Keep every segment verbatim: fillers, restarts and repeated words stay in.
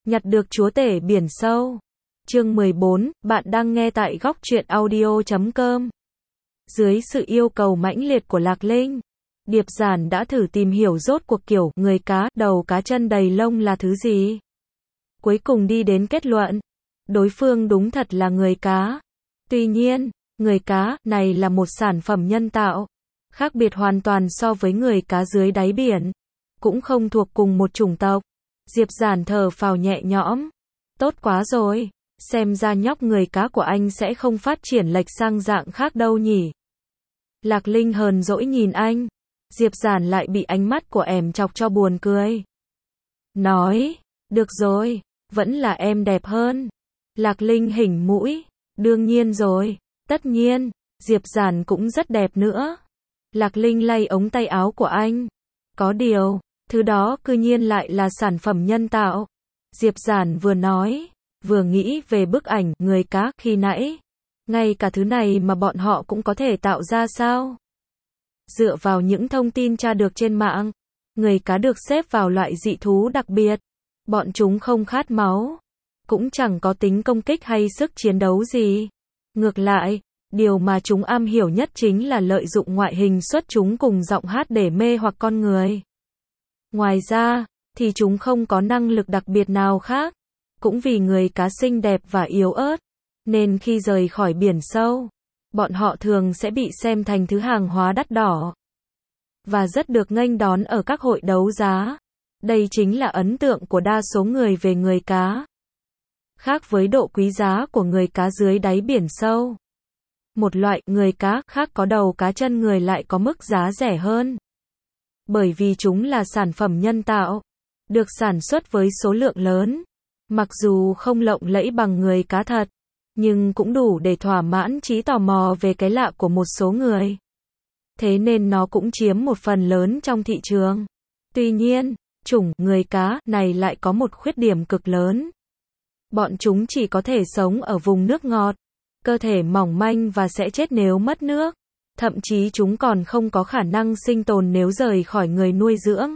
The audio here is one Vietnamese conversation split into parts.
Nhặt được chúa tể biển sâu. Chương mười bốn, bạn đang nghe tại góc truyện audio chấm com. Dưới sự yêu cầu mãnh liệt của Lạc Linh, Điệp Giản đã thử tìm hiểu rốt cuộc kiểu người cá, đầu cá chân đầy lông là thứ gì. Cuối cùng đi đến kết luận, đối phương đúng thật là người cá. Tuy nhiên, người cá này là một sản phẩm nhân tạo, khác biệt hoàn toàn so với người cá dưới đáy biển, cũng không thuộc cùng một chủng tộc. Diệp Giản thở phào nhẹ nhõm. Tốt quá rồi, xem ra nhóc người cá của anh sẽ không phát triển lệch sang dạng khác đâu nhỉ. Lạc Linh hờn dỗi nhìn anh. Diệp Giản lại bị ánh mắt của em chọc cho buồn cười. Nói, được rồi, vẫn là em đẹp hơn. Lạc Linh hỉnh mũi. Đương nhiên rồi, tất nhiên, Diệp Giản cũng rất đẹp nữa. Lạc Linh lay ống tay áo của anh. Có điều, thứ đó cư nhiên lại là sản phẩm nhân tạo. Diệp Giản vừa nói, vừa nghĩ về bức ảnh người cá khi nãy. Ngay cả thứ này mà bọn họ cũng có thể tạo ra sao? Dựa vào những thông tin tra được trên mạng, người cá được xếp vào loại dị thú đặc biệt. Bọn chúng không khát máu, cũng chẳng có tính công kích hay sức chiến đấu gì. Ngược lại, điều mà chúng am hiểu nhất chính là lợi dụng ngoại hình xuất chúng cùng giọng hát để mê hoặc con người. Ngoài ra, thì chúng không có năng lực đặc biệt nào khác. Cũng vì người cá xinh đẹp và yếu ớt, nên khi rời khỏi biển sâu, bọn họ thường sẽ bị xem thành thứ hàng hóa đắt đỏ. Và rất được nghênh đón ở các hội đấu giá. Đây chính là ấn tượng của đa số người về người cá. Khác với độ quý giá của người cá dưới đáy biển sâu, một loại người cá khác có đầu cá chân người lại có mức giá rẻ hơn. Bởi vì chúng là sản phẩm nhân tạo, được sản xuất với số lượng lớn. Mặc dù không lộng lẫy bằng người cá thật, nhưng cũng đủ để thỏa mãn trí tò mò về cái lạ của một số người. Thế nên nó cũng chiếm một phần lớn trong thị trường. Tuy nhiên, chủng người cá này lại có một khuyết điểm cực lớn. Bọn chúng chỉ có thể sống ở vùng nước ngọt, cơ thể mỏng manh và sẽ chết nếu mất nước. Thậm chí chúng còn không có khả năng sinh tồn nếu rời khỏi người nuôi dưỡng.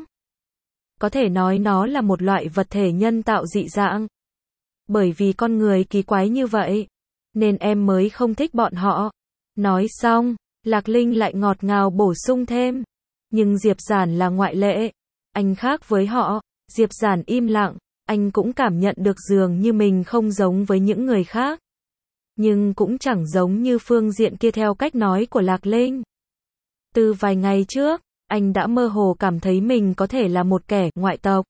Có thể nói nó là một loại vật thể nhân tạo dị dạng. Bởi vì con người kỳ quái như vậy, nên em mới không thích bọn họ. Nói xong, Lạc Linh lại ngọt ngào bổ sung thêm. Nhưng Diệp Giản là ngoại lệ. Anh khác với họ. Diệp Giản im lặng. Anh cũng cảm nhận được dường như mình không giống với những người khác. Nhưng cũng chẳng giống như phương diện kia theo cách nói của Lạc Linh. Từ vài ngày trước, anh đã mơ hồ cảm thấy mình có thể là một kẻ ngoại tộc.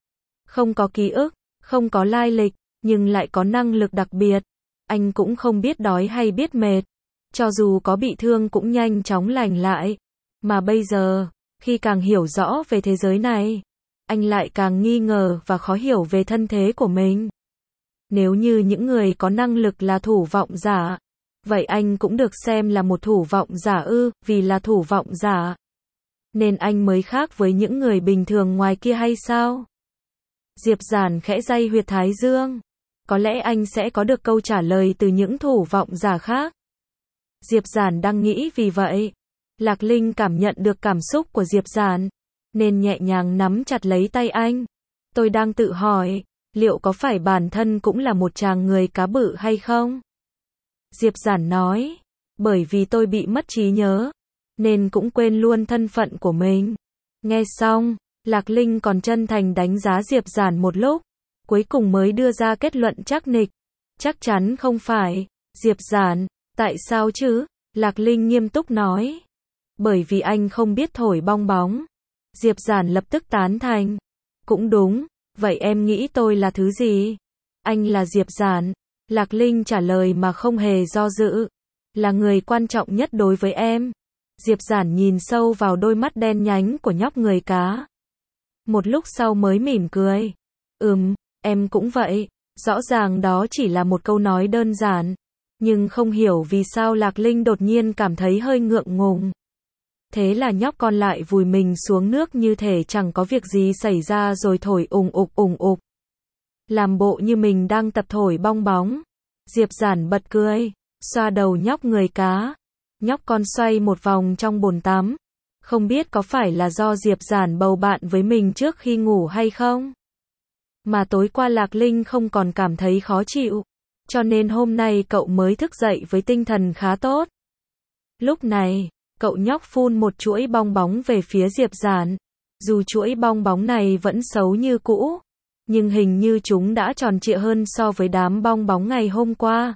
Không có ký ức, không có lai lịch, nhưng lại có năng lực đặc biệt. Anh cũng không biết đói hay biết mệt. Cho dù có bị thương cũng nhanh chóng lành lại. Mà bây giờ, khi càng hiểu rõ về thế giới này, anh lại càng nghi ngờ và khó hiểu về thân thế của mình. Nếu như những người có năng lực là thủ vọng giả, vậy anh cũng được xem là một thủ vọng giả ư, vì là thủ vọng giả. Nên anh mới khác với những người bình thường ngoài kia hay sao? Diệp Giản khẽ day huyệt thái dương. Có lẽ anh sẽ có được câu trả lời từ những thủ vọng giả khác. Diệp Giản đang nghĩ vì vậy. Lạc Linh cảm nhận được cảm xúc của Diệp Giản, nên nhẹ nhàng nắm chặt lấy tay anh. Tôi đang tự hỏi, liệu có phải bản thân cũng là một chàng người cá bự hay không? Diệp Giản nói, bởi vì tôi bị mất trí nhớ, nên cũng quên luôn thân phận của mình. Nghe xong, Lạc Linh còn chân thành đánh giá Diệp Giản một lúc, cuối cùng mới đưa ra kết luận chắc nịch. Chắc chắn không phải. Diệp Giản, tại sao chứ? Lạc Linh nghiêm túc nói. Bởi vì anh không biết thổi bong bóng. Diệp Giản lập tức tán thành. Cũng đúng, vậy em nghĩ tôi là thứ gì? Anh là Diệp Giản. Lạc Linh trả lời mà không hề do dự. Là người quan trọng nhất đối với em. Diệp Giản nhìn sâu vào đôi mắt đen nhánh của nhóc người cá. Một lúc sau mới mỉm cười. Ừm, em cũng vậy. Rõ ràng đó chỉ là một câu nói đơn giản. Nhưng không hiểu vì sao Lạc Linh đột nhiên cảm thấy hơi ngượng ngùng. Thế là nhóc con lại vùi mình xuống nước như thể chẳng có việc gì xảy ra rồi thổi ùng ục ùng ục. Làm bộ như mình đang tập thổi bong bóng. Diệp Giản bật cười, xoa đầu nhóc người cá. Nhóc con xoay một vòng trong bồn tắm. Không biết có phải là do Diệp Giản bầu bạn với mình trước khi ngủ hay không? Mà tối qua Lạc Linh không còn cảm thấy khó chịu, cho nên hôm nay cậu mới thức dậy với tinh thần khá tốt. Lúc này, cậu nhóc phun một chuỗi bong bóng về phía Diệp Giản. Dù chuỗi bong bóng này vẫn xấu như cũ, nhưng hình như chúng đã tròn trịa hơn so với đám bong bóng ngày hôm qua.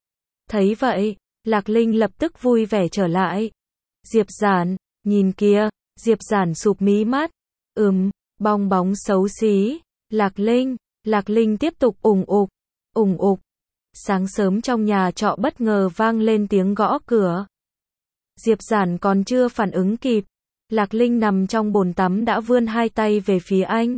Thấy vậy, Lạc Linh lập tức vui vẻ trở lại. Diệp Giản, nhìn kìa, Diệp Giản sụp mí mắt. Ừm, bong bóng xấu xí. Lạc Linh, Lạc Linh tiếp tục ủng ục, ủng ục. Sáng sớm trong nhà trọ bất ngờ vang lên tiếng gõ cửa. Diệp Giản còn chưa phản ứng kịp, Lạc Linh nằm trong bồn tắm đã vươn hai tay về phía anh.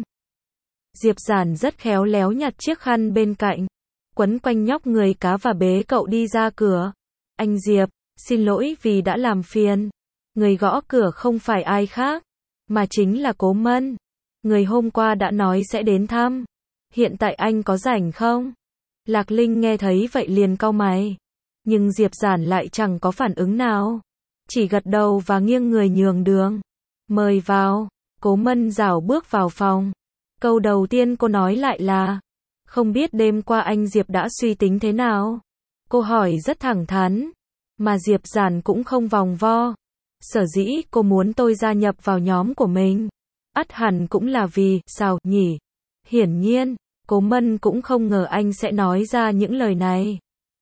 Diệp Giản rất khéo léo nhặt chiếc khăn bên cạnh, quấn quanh nhóc người cá và bế cậu đi ra cửa. Anh Diệp, xin lỗi vì đã làm phiền. Người gõ cửa không phải ai khác, mà chính là Cố Mân. Người hôm qua đã nói sẽ đến thăm. Hiện tại anh có rảnh không? Lạc Linh nghe thấy vậy liền cau mày. Nhưng Diệp Giản lại chẳng có phản ứng nào. Chỉ gật đầu và nghiêng người nhường đường. Mời vào. Cố Mân rảo bước vào phòng. Câu đầu tiên cô nói lại là, không biết đêm qua anh Diệp đã suy tính thế nào? Cô hỏi rất thẳng thắn, mà Diệp Giản cũng không vòng vo. Sở dĩ cô muốn tôi gia nhập vào nhóm của mình, ắt hẳn cũng là vì, sao nhỉ? Hiển nhiên, Cố Mân cũng không ngờ anh sẽ nói ra những lời này.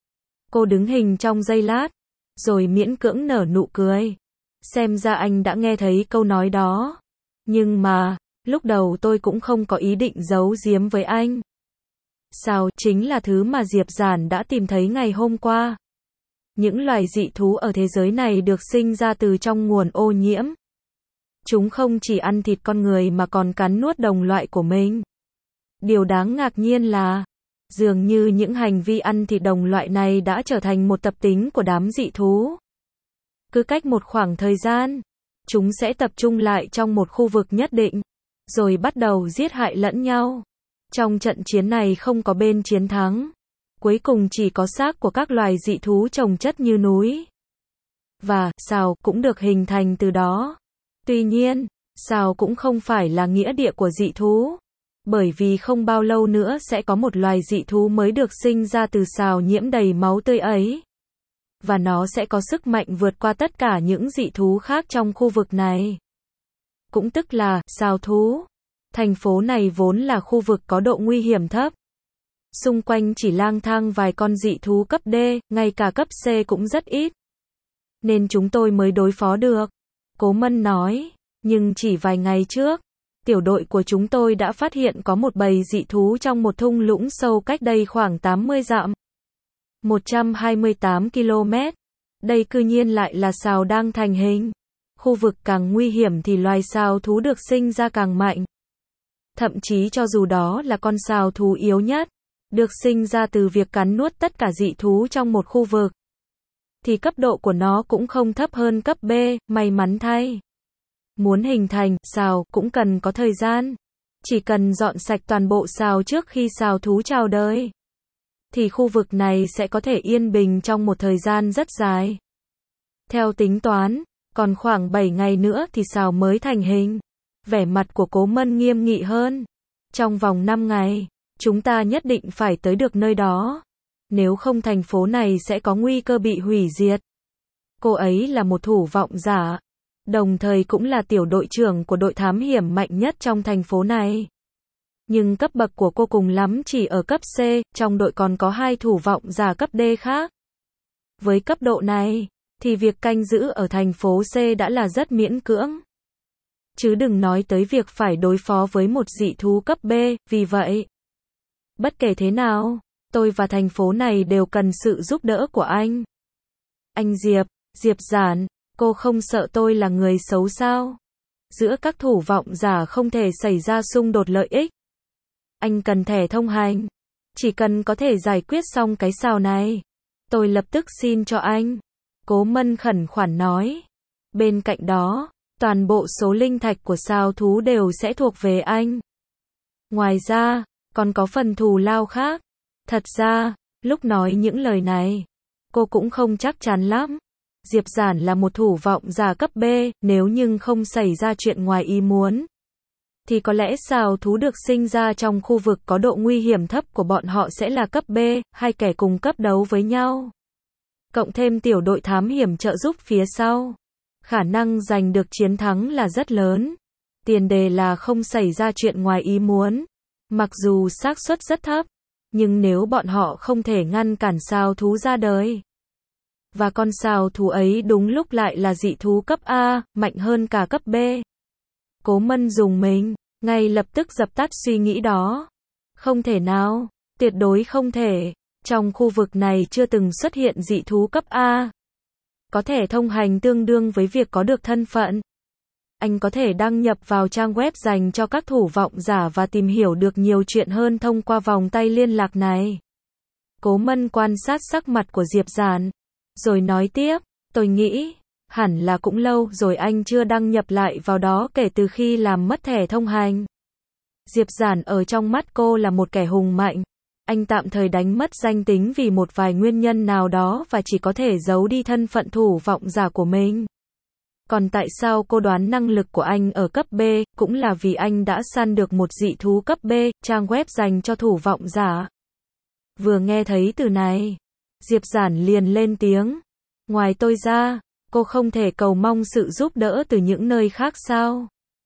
Cô đứng hình trong giây lát, rồi miễn cưỡng nở nụ cười. Xem ra anh đã nghe thấy câu nói đó. Nhưng mà, lúc đầu tôi cũng không có ý định giấu giếm với anh. Sao, chính là thứ mà Diệp Giản đã tìm thấy ngày hôm qua. Những loài dị thú ở thế giới này được sinh ra từ trong nguồn ô nhiễm. Chúng không chỉ ăn thịt con người mà còn cắn nuốt đồng loại của mình. Điều đáng ngạc nhiên là, dường như những hành vi ăn thịt đồng loại này đã trở thành một tập tính của đám dị thú. Cứ cách một khoảng thời gian, chúng sẽ tập trung lại trong một khu vực nhất định, rồi bắt đầu giết hại lẫn nhau. Trong trận chiến này không có bên chiến thắng. Cuối cùng chỉ có xác của các loài dị thú chồng chất như núi. Và, sào cũng được hình thành từ đó. Tuy nhiên, sào cũng không phải là nghĩa địa của dị thú. Bởi vì không bao lâu nữa sẽ có một loài dị thú mới được sinh ra từ sào nhiễm đầy máu tươi ấy. Và nó sẽ có sức mạnh vượt qua tất cả những dị thú khác trong khu vực này. Cũng tức là, sào thú. Thành phố này vốn là khu vực có độ nguy hiểm thấp. Xung quanh chỉ lang thang vài con dị thú cấp D, ngay cả cấp C cũng rất ít. Nên chúng tôi mới đối phó được. Cố Mân nói, nhưng chỉ vài ngày trước, tiểu đội của chúng tôi đã phát hiện có một bầy dị thú trong một thung lũng sâu cách đây khoảng tám mươi dặm. một trăm hai mươi tám ki lô mét. Đây cư nhiên lại là sào đang thành hình. Khu vực càng nguy hiểm thì loài sào thú được sinh ra càng mạnh. Thậm chí cho dù đó là con sào thú yếu nhất, được sinh ra từ việc cắn nuốt tất cả dị thú trong một khu vực, thì cấp độ của nó cũng không thấp hơn cấp B, may mắn thay. Muốn hình thành sào cũng cần có thời gian. Chỉ cần dọn sạch toàn bộ sào trước khi sào thú chào đời, thì khu vực này sẽ có thể yên bình trong một thời gian rất dài. Theo tính toán, còn khoảng bảy ngày nữa thì sào mới thành hình. Vẻ mặt của Cố Mân nghiêm nghị hơn. Trong vòng năm ngày, chúng ta nhất định phải tới được nơi đó. Nếu không thành phố này sẽ có nguy cơ bị hủy diệt. Cô ấy là một thủ vọng giả, đồng thời cũng là tiểu đội trưởng của đội thám hiểm mạnh nhất trong thành phố này. Nhưng cấp bậc của cô cùng lắm chỉ ở cấp C, trong đội còn có hai thủ vọng giả cấp D khác. Với cấp độ này, thì việc canh giữ ở thành phố C đã là rất miễn cưỡng. Chứ đừng nói tới việc phải đối phó với một dị thú cấp B, vì vậy, bất kể thế nào, tôi và thành phố này đều cần sự giúp đỡ của anh. Anh Diệp, Diệp Giản, cô không sợ tôi là người xấu sao? Giữa các thủ vọng giả không thể xảy ra xung đột lợi ích. Anh cần thẻ thông hành. Chỉ cần có thể giải quyết xong cái sào này, tôi lập tức xin cho anh. Cố Mân khẩn khoản nói. Bên cạnh đó, toàn bộ số linh thạch của sào thú đều sẽ thuộc về anh. Ngoài ra, còn có phần thù lao khác. Thật ra, lúc nói những lời này, cô cũng không chắc chắn lắm. Diệp Giản là một thủ vọng giả cấp B, nếu nhưng không xảy ra chuyện ngoài ý muốn, thì có lẽ sào thú được sinh ra trong khu vực có độ nguy hiểm thấp của bọn họ sẽ là cấp B, hai kẻ cùng cấp đấu với nhau. Cộng thêm tiểu đội thám hiểm trợ giúp phía sau. Khả năng giành được chiến thắng là rất lớn. Tiền đề là không xảy ra chuyện ngoài ý muốn. Mặc dù xác suất rất thấp, nhưng nếu bọn họ không thể ngăn cản sào thú ra đời, và con sào thú ấy đúng lúc lại là dị thú cấp A, mạnh hơn cả cấp B. Cố Mân dùng mình, ngay lập tức dập tắt suy nghĩ đó. Không thể nào, tuyệt đối không thể. Trong khu vực này chưa từng xuất hiện dị thú cấp A. Có thể thông hành tương đương với việc có được thân phận. Anh có thể đăng nhập vào trang web dành cho các thủ vọng giả và tìm hiểu được nhiều chuyện hơn thông qua vòng tay liên lạc này. Cố Mân quan sát sắc mặt của Diệp Giản, rồi nói tiếp, tôi nghĩ, hẳn là cũng lâu rồi anh chưa đăng nhập lại vào đó kể từ khi làm mất thẻ thông hành. Diệp Giản ở trong mắt cô là một kẻ hùng mạnh. Anh tạm thời đánh mất danh tính vì một vài nguyên nhân nào đó và chỉ có thể giấu đi thân phận thủ vọng giả của mình. Còn tại sao cô đoán năng lực của anh ở cấp B, cũng là vì anh đã săn được một dị thú cấp B, trang web dành cho thủ vọng giả. Vừa nghe thấy từ này, Diệp Giản liền lên tiếng. Ngoài tôi ra, cô không thể cầu mong sự giúp đỡ từ những nơi khác sao?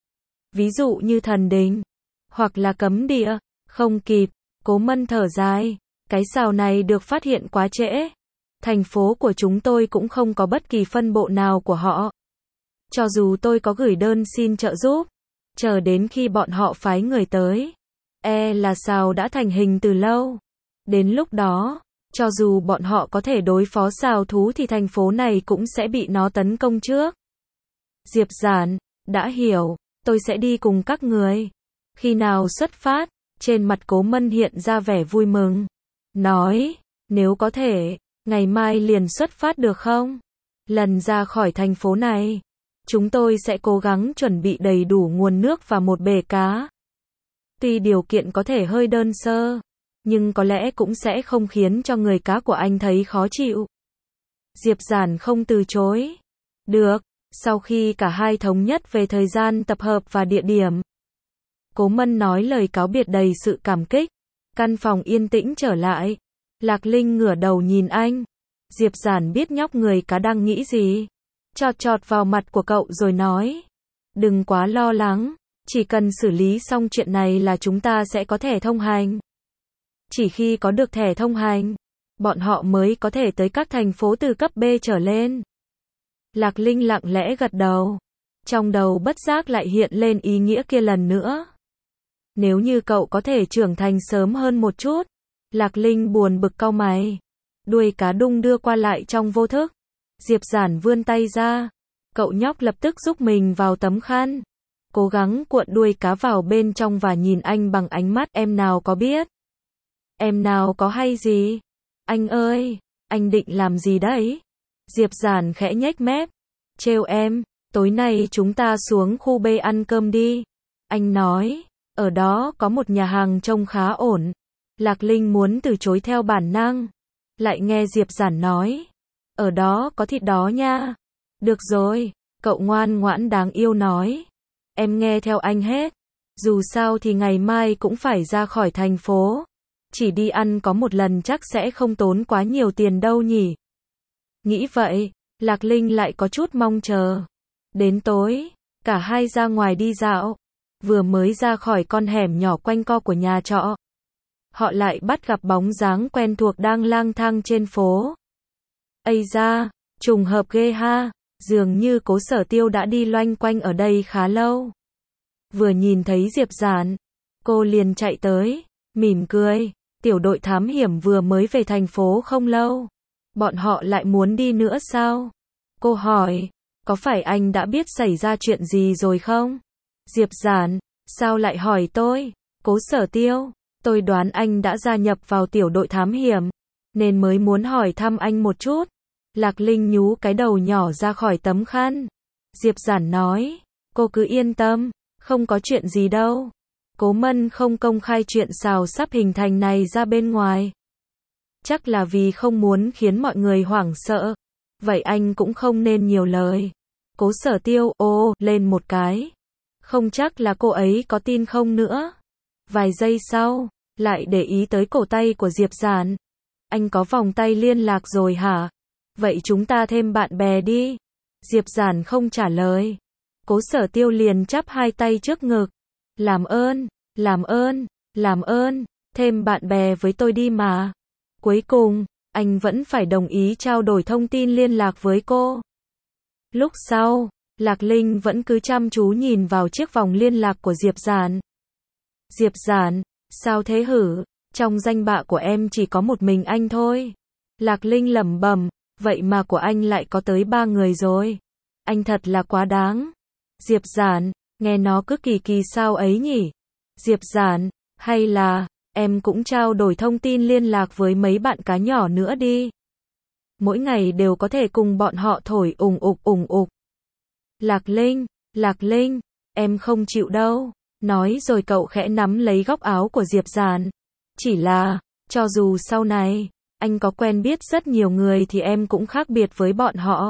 Ví dụ như thần đình, hoặc là cấm địa, không kịp. Cố Mân thở dài, cái sào này được phát hiện quá trễ. Thành phố của chúng tôi cũng không có bất kỳ phân bộ nào của họ. Cho dù tôi có gửi đơn xin trợ giúp, chờ đến khi bọn họ phái người tới, e là sào đã thành hình từ lâu. Đến lúc đó, cho dù bọn họ có thể đối phó sào thú thì thành phố này cũng sẽ bị nó tấn công trước. Diệp Giản, đã hiểu, tôi sẽ đi cùng các người. Khi nào xuất phát? Trên mặt Cố Mân hiện ra vẻ vui mừng. Nói, nếu có thể, ngày mai liền xuất phát được không? Lần ra khỏi thành phố này, chúng tôi sẽ cố gắng chuẩn bị đầy đủ nguồn nước và một bể cá. Tuy điều kiện có thể hơi đơn sơ, nhưng có lẽ cũng sẽ không khiến cho người cá của anh thấy khó chịu. Diệp Giản không từ chối. Được, sau khi cả hai thống nhất về thời gian tập hợp và địa điểm, Cố Mân nói lời cáo biệt đầy sự cảm kích. Căn phòng yên tĩnh trở lại. Lạc Linh ngửa đầu nhìn anh. Diệp Giản biết nhóc người cá đang nghĩ gì. Chọt chọt vào mặt của cậu rồi nói. Đừng quá lo lắng. Chỉ cần xử lý xong chuyện này là chúng ta sẽ có thẻ thông hành. Chỉ khi có được thẻ thông hành, bọn họ mới có thể tới các thành phố từ cấp B trở lên. Lạc Linh lặng lẽ gật đầu. Trong đầu bất giác lại hiện lên ý nghĩa kia lần nữa. Nếu như cậu có thể trưởng thành sớm hơn một chút. Lạc Linh buồn bực cau mày. Đuôi cá đung đưa qua lại trong vô thức. Diệp Giản vươn tay ra. Cậu nhóc lập tức giúp mình vào tấm khăn. Cố gắng cuộn đuôi cá vào bên trong và nhìn anh bằng ánh mắt em nào có biết. Em nào có hay gì? Anh ơi, anh định làm gì đấy? Diệp Giản khẽ nhếch mép. Trêu em, tối nay chúng ta xuống khu B ăn cơm đi. Anh nói. Ở đó có một nhà hàng trông khá ổn. Lạc Linh muốn từ chối theo bản năng. Lại nghe Diệp Giản nói. Ở đó có thịt đó nha. Được rồi, cậu ngoan ngoãn đáng yêu nói. Em nghe theo anh hết. Dù sao thì ngày mai cũng phải ra khỏi thành phố. Chỉ đi ăn có một lần chắc sẽ không tốn quá nhiều tiền đâu nhỉ. Nghĩ vậy, Lạc Linh lại có chút mong chờ. Đến tối, cả hai ra ngoài đi dạo. Vừa mới ra khỏi con hẻm nhỏ quanh co của nhà trọ, họ lại bắt gặp bóng dáng quen thuộc đang lang thang trên phố. Ây da, trùng hợp ghê ha, dường như Cố Sở Tiêu đã đi loanh quanh ở đây khá lâu. Vừa nhìn thấy Diệp Giản, cô liền chạy tới, mỉm cười. Tiểu đội thám hiểm vừa mới về thành phố không lâu. Bọn họ lại muốn đi nữa sao? Cô hỏi, có phải anh đã biết xảy ra chuyện gì rồi không? Diệp Giản, sao lại hỏi tôi? Cố Sở Tiêu, tôi đoán anh đã gia nhập vào tiểu đội thám hiểm, nên mới muốn hỏi thăm anh một chút. Lạc Linh nhú cái đầu nhỏ ra khỏi tấm khăn. Diệp Giản nói, cô cứ yên tâm, không có chuyện gì đâu. Cố Mân không công khai chuyện xào sắp hình thành này ra bên ngoài. Chắc là vì không muốn khiến mọi người hoảng sợ. Vậy anh cũng không nên nhiều lời. Cố Sở Tiêu ồ lên một cái. Không chắc là cô ấy có tin không nữa. Vài giây sau, lại để ý tới cổ tay của Diệp Giản. Anh có vòng tay liên lạc rồi hả? Vậy chúng ta thêm bạn bè đi. Diệp Giản không trả lời. Cố Sở Tiêu liền chắp hai tay trước ngực. Làm ơn, làm ơn, làm ơn, thêm bạn bè với tôi đi mà. Cuối cùng, anh vẫn phải đồng ý trao đổi thông tin liên lạc với cô. Lúc sau, Lạc Linh vẫn cứ chăm chú nhìn vào chiếc vòng liên lạc của Diệp Giản. Diệp Giản, sao thế hử? Trong danh bạ của em chỉ có một mình anh thôi. Lạc Linh lẩm bẩm, vậy mà của anh lại có tới ba người rồi. Anh thật là quá đáng. Diệp Giản, nghe nó cứ kỳ kỳ sao ấy nhỉ? Diệp Giản, hay là, em cũng trao đổi thông tin liên lạc với mấy bạn cá nhỏ nữa đi. Mỗi ngày đều có thể cùng bọn họ thổi ùng ục ùng ục. Lạc Linh, Lạc Linh, em không chịu đâu. Nói rồi cậu khẽ nắm lấy góc áo của Diệp Giản. Chỉ là, cho dù sau này, anh có quen biết rất nhiều người thì em cũng khác biệt với bọn họ.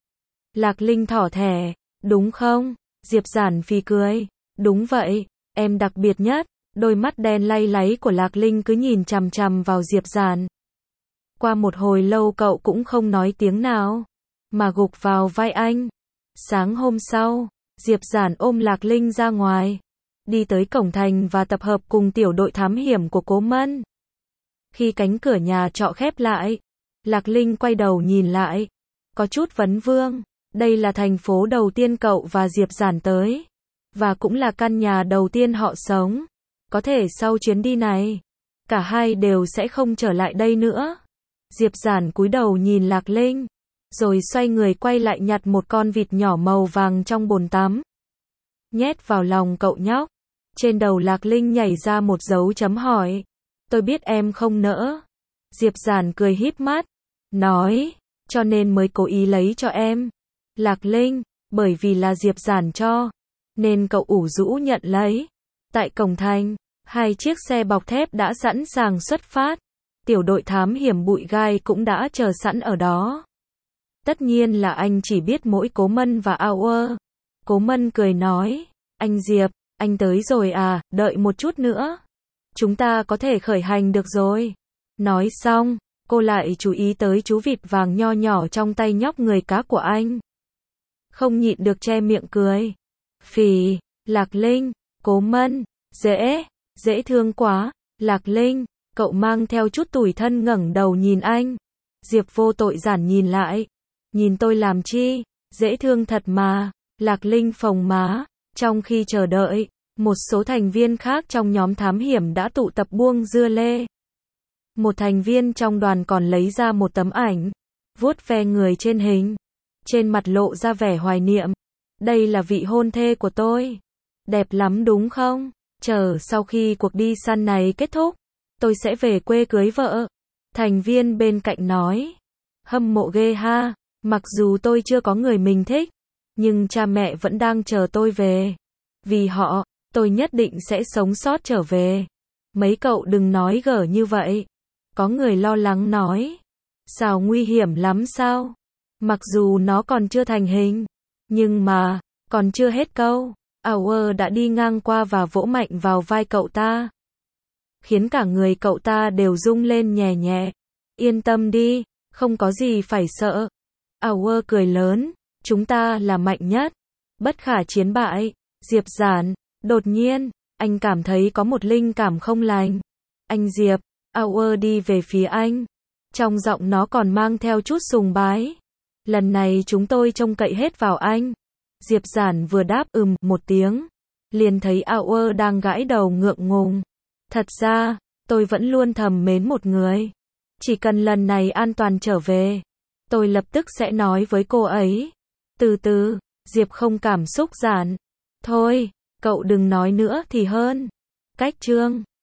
Lạc Linh thỏ thẻ, đúng không? Diệp Giản phì cười, đúng vậy, em đặc biệt nhất. Đôi mắt đen lay láy của Lạc Linh cứ nhìn chằm chằm vào Diệp Giản. Qua một hồi lâu cậu cũng không nói tiếng nào, mà gục vào vai anh. Sáng hôm sau, Diệp Giản ôm Lạc Linh ra ngoài, đi tới cổng thành và tập hợp cùng tiểu đội thám hiểm của Cố Mân. Khi cánh cửa nhà trọ khép lại, Lạc Linh quay đầu nhìn lại, có chút vấn vương, đây là thành phố đầu tiên cậu và Diệp Giản tới, và cũng là căn nhà đầu tiên họ sống. Có thể sau chuyến đi này, cả hai đều sẽ không trở lại đây nữa. Diệp Giản cúi đầu nhìn Lạc Linh, rồi xoay người quay lại nhặt một con vịt nhỏ màu vàng trong bồn tắm. Nhét vào lòng cậu nhóc. Trên đầu Lạc Linh nhảy ra một dấu chấm hỏi. Tôi biết em không nỡ. Diệp Giản cười híp mắt, nói, cho nên mới cố ý lấy cho em. Lạc Linh, bởi vì là Diệp Giản cho, nên cậu ủ rũ nhận lấy. Tại cổng thành, hai chiếc xe bọc thép đã sẵn sàng xuất phát. Tiểu đội thám hiểm bụi gai cũng đã chờ sẵn ở đó. Tất nhiên là anh chỉ biết mỗi Cố Mân và Auer. Cố Mân cười nói, anh Diệp, anh tới rồi à, đợi một chút nữa. Chúng ta có thể khởi hành được rồi. Nói xong, cô lại chú ý tới chú vịt vàng nho nhỏ trong tay nhóc người cá của anh. Không nhịn được che miệng cười. Phì, Lạc Linh, Cố Mân, dễ, dễ thương quá. Lạc Linh, cậu mang theo chút tủi thân ngẩng đầu nhìn anh. Diệp vô tội giản nhìn lại. Nhìn tôi làm chi, dễ thương thật mà. Lạc Linh phồng má. Trong khi chờ đợi, một số thành viên khác trong nhóm thám hiểm đã tụ tập buông dưa lê. Một thành viên trong đoàn còn lấy ra một tấm ảnh, vuốt ve người trên hình. Trên mặt lộ ra vẻ hoài niệm. Đây là vị hôn thê của tôi. Đẹp lắm đúng không? Chờ sau khi cuộc đi săn này kết thúc, tôi sẽ về quê cưới vợ. Thành viên bên cạnh nói. Hâm mộ ghê ha, mặc dù tôi chưa có người mình thích, nhưng cha mẹ vẫn đang chờ tôi về. Vì họ, tôi nhất định sẽ sống sót trở về. Mấy cậu đừng nói gở như vậy. Có người lo lắng nói. Sao nguy hiểm lắm sao? Mặc dù nó còn chưa thành hình, nhưng mà, còn chưa hết câu. Auer đã đi ngang qua và vỗ mạnh vào vai cậu ta, khiến cả người cậu ta đều rung lên nhẹ nhẹ. Yên tâm đi, không có gì phải sợ. Auer cười lớn, chúng ta là mạnh nhất, bất khả chiến bại. Diệp Giản, đột nhiên, anh cảm thấy có một linh cảm không lành. Anh Diệp, Auer đi về phía anh. Trong giọng nó còn mang theo chút sùng bái. Lần này chúng tôi trông cậy hết vào anh. Diệp Giản vừa đáp ừm một tiếng, liền thấy Auer đang gãi đầu ngượng ngùng. Thật ra, tôi vẫn luôn thầm mến một người. Chỉ cần lần này an toàn trở về, tôi lập tức sẽ nói với cô ấy. Từ từ, Diệp không cảm xúc Giản. Thôi, cậu đừng nói nữa thì hơn. Cách chương